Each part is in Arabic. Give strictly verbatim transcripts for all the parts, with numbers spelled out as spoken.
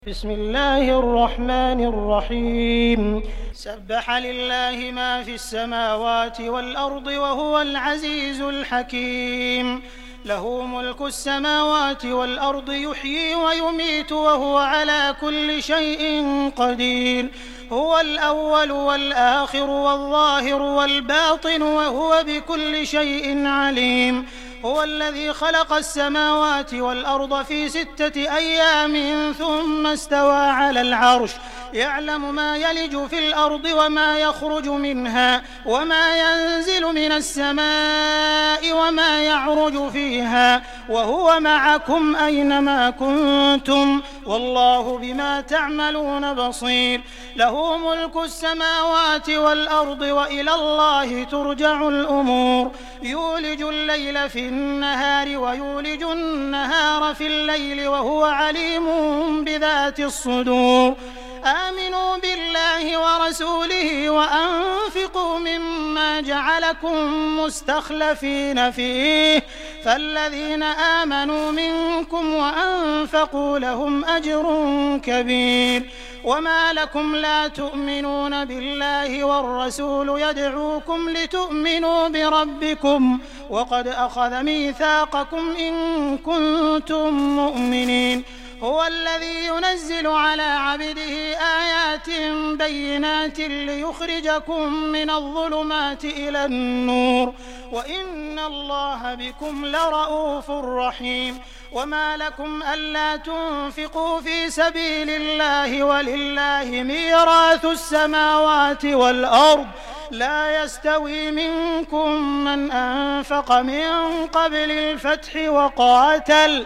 بسم الله الرحمن الرحيم سبح لله ما في السماوات والأرض وهو العزيز الحكيم له ملك السماوات والأرض يحيي ويميت وهو على كل شيء قدير هو الأول والآخر والظاهر والباطن وهو بكل شيء عليم هو الذي خلق السماوات والأرض في ستة أيام ثم استوى على العرش يعلم ما يلج في الأرض وما يخرج منها وما ينزل من السماء وما يعرج فيها وهو معكم أينما كنتم والله بما تعملون بصير له ملك السماوات والأرض وإلى الله ترجع الأمور يولج الليل في النهار ويولج النهار في الليل وهو عليم بذات الصدور آمنوا بالله ورسوله وأنفقوا مما جعلكم مستخلفين فيه فالذين آمنوا منكم وأنفقوا لهم أجر كبير وما لكم لا تؤمنون بالله والرسول يدعوكم لتؤمنوا بربكم وقد أخذ ميثاقكم إن كنتم مؤمنين هو الذي ينزل على عبده آيات بينات ليخرجكم من الظلمات إلى النور وإن الله بكم لرءوف رحيم وما لكم ألا تنفقوا في سبيل الله ولله ميراث السماوات والأرض لا يستوي منكم من أنفق من قبل الفتح وقاتل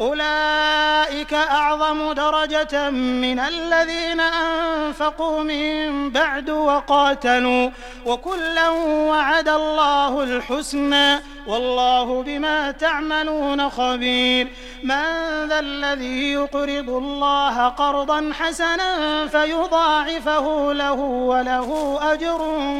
أولئك أعظم درجة من الذين أنفقوا من بعد وقاتلوا وكلا وعد الله الحسنى والله بما تعملون خبير من ذا الذي يقرض الله قرضا حسنا فيضاعفه له وله أجر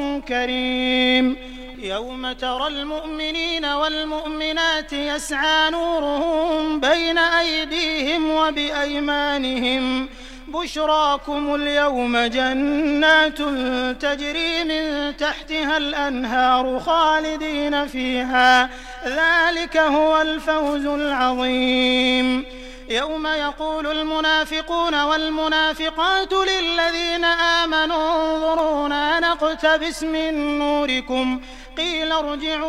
كريم يوم ترى المؤمنين والمؤمنات يسعى نورهم بين أيديهم وبأيمانهم بشراكم اليوم جنات تجري من تحتها الأنهار خالدين فيها ذلك هو الفوز العظيم يوم يقول المنافقون والمنافقات للذين آمنوا انظرونا نقتبس من نوركم قيل ارجعوا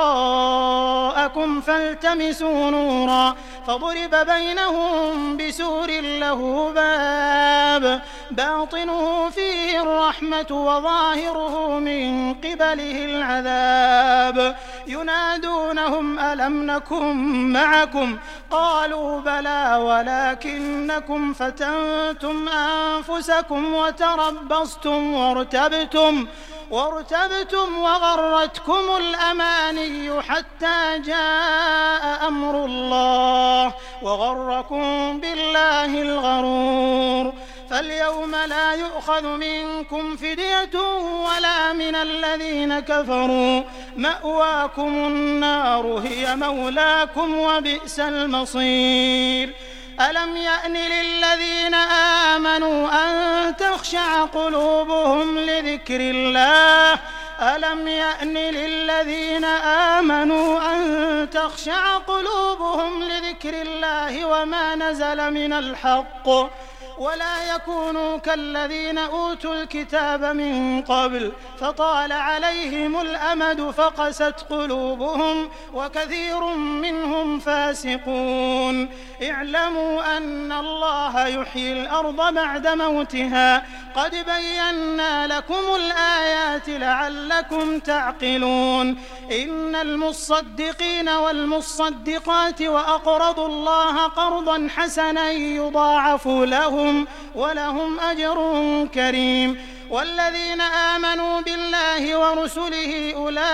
وراءكم فالتمسوا نورا فضرب بينهم بسور له باب باطنه فيه الرحمة وظاهره من قبله العذاب ينادونهم ألم نكن معكم قالوا بلى ولكنكم فتنتم أنفسكم وتربصتم وارتبتم وارتبتم وغرتكم الأماني حتى جاء أمر الله وغركم بالله الغرور فاليوم لا يؤخذ منكم فدية ولا من الذين كفروا مأواكم النار هي مولاكم وبئس المصير ألم يأن للذين آمنوا أن تخشع قلوبهم لذكر الله ألم يأن للذين آمنوا أن تخشع قلوبهم لذكر الله وما نزل من الحق ولا يكونوا كالذين أوتوا الكتاب من قبل فطال عليهم الأمد فقست قلوبهم وكثير منهم فاسقون اعلموا أن الله يحيي الأرض بعد موتها قد بينا لكم الآيات لعلكم تعقلون إن المصدقين والمصدقات وأقرضوا الله قرضا حسنا يضاعف لهم ولهم أجر كريم والذين آمنوا بالله ورسله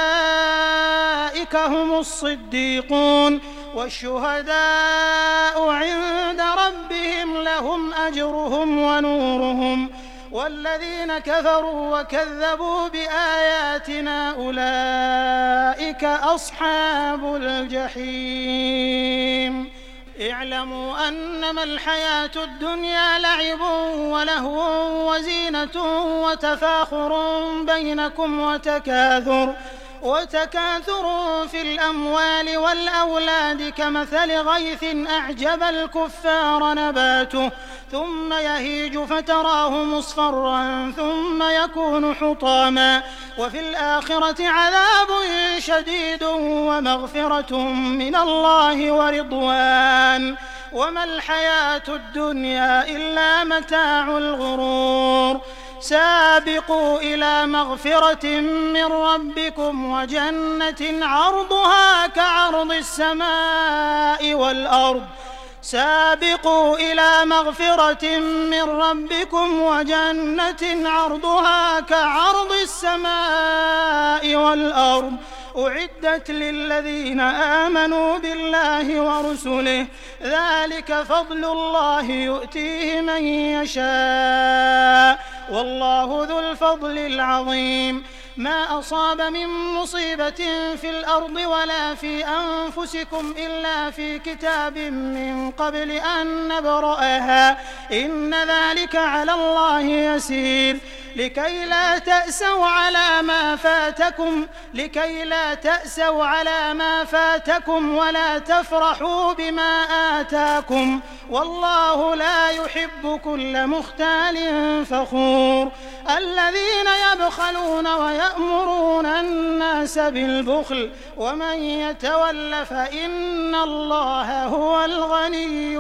أولئك هم الصديقون والشهداء عند ربهم لهم أجرهم ونورهم والذين كفروا وكذبوا بآياتنا أولئك أصحاب الجحيم اعلموا أنما الحياة الدنيا لعب ولهو وزينة وتفاخر بينكم وتكاثر وتكاثر في الأموال والأولاد كمثل غيث أعجب الكفار نباته ثم يهيج فتراه مصفرا ثم يكون حطاما وفي الآخرة عذاب شديد ومغفرة من الله ورضوان وما الحياة الدنيا إلا متاع الغرور سابقوا إلى مغفرة من ربكم وجنة عرضها كعرض السماء والأرض سابقوا إلى مغفرة من ربكم وجنة عرضها كعرض السماء والأرض أعدت للذين آمنوا بالله ورسله ذلك فضل الله يؤتيه من يشاء والله ذو الفضل العظيم ما أصاب من مصيبة في الأرض ولا في أنفسكم إلا في كتاب من قبل أن نبرأها إن ذلك على الله يسير لكي لا تأسوا على ما فاتكم لكي لا تأسوا على ما فاتكم ولا تفرحوا بما آتاكم والله لا يحب كل مختال فخور الذين يبخلون ويأمرون الناس بالبخل ومن يتول فإن الله هو الغني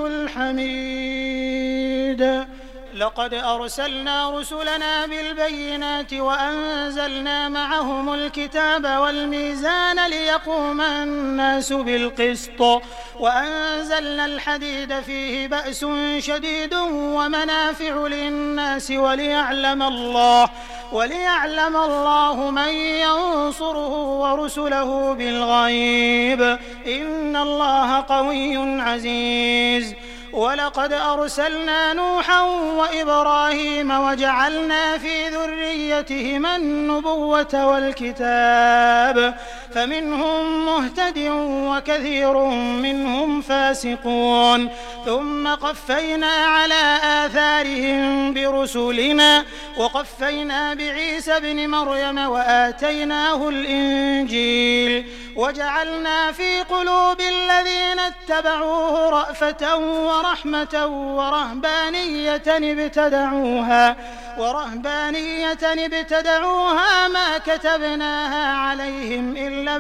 الحميد لقد أرسلنا رسلنا بالبينات وأنزلنا معهم الكتاب والميزان ليقوم الناس بالقسط وأنزلنا الحديد فيه بأس شديد ومنافع للناس وليعلم الله وليعلم الله من ينصره ورسله بالغيب إن الله قوي عزيز ولقد أرسلنا نوحا وإبراهيم وجعلنا في ذريتهما النبوة والكتاب فمنهم مهتد وكثير منهم فاسقون ثم قفينا على آثارهم برسلنا وقفينا بعيسى ابن مريم وآتيناه الإنجيل وجعلنا في قلوب الذين اتبعوه رأفة ورحمة ورهبانية ابتدعوها ورهبانية ابتدعوها ما كتبناها عليهم إلا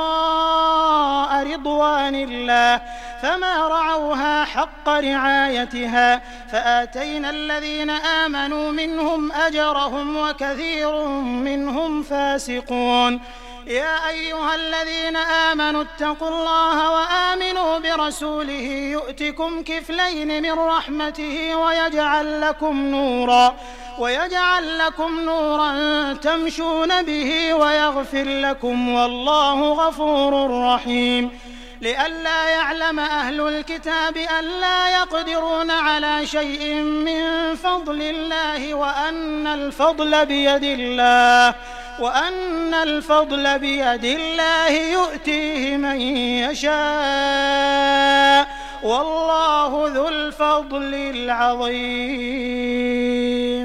ابتغاء رضوان الله فما رعوها حق رعايتها فآتينا الذين آمنوا منهم أجرهم وكثير منهم فاسقون يا أيها الذين آمنوا اتقوا الله وآمنوا برسوله يؤتكم كفلين من رحمته ويجعل لكم نورا ويجعل لكم نورا تمشون به ويغفر لكم والله غفور رحيم لئلا يعلم أهل الكتاب ألا يقدرون على شيء من فضل الله وأن الفضل بيد الله وأن الفضل بيد الله يؤتيه من يشاء والله ذو الفضل العظيم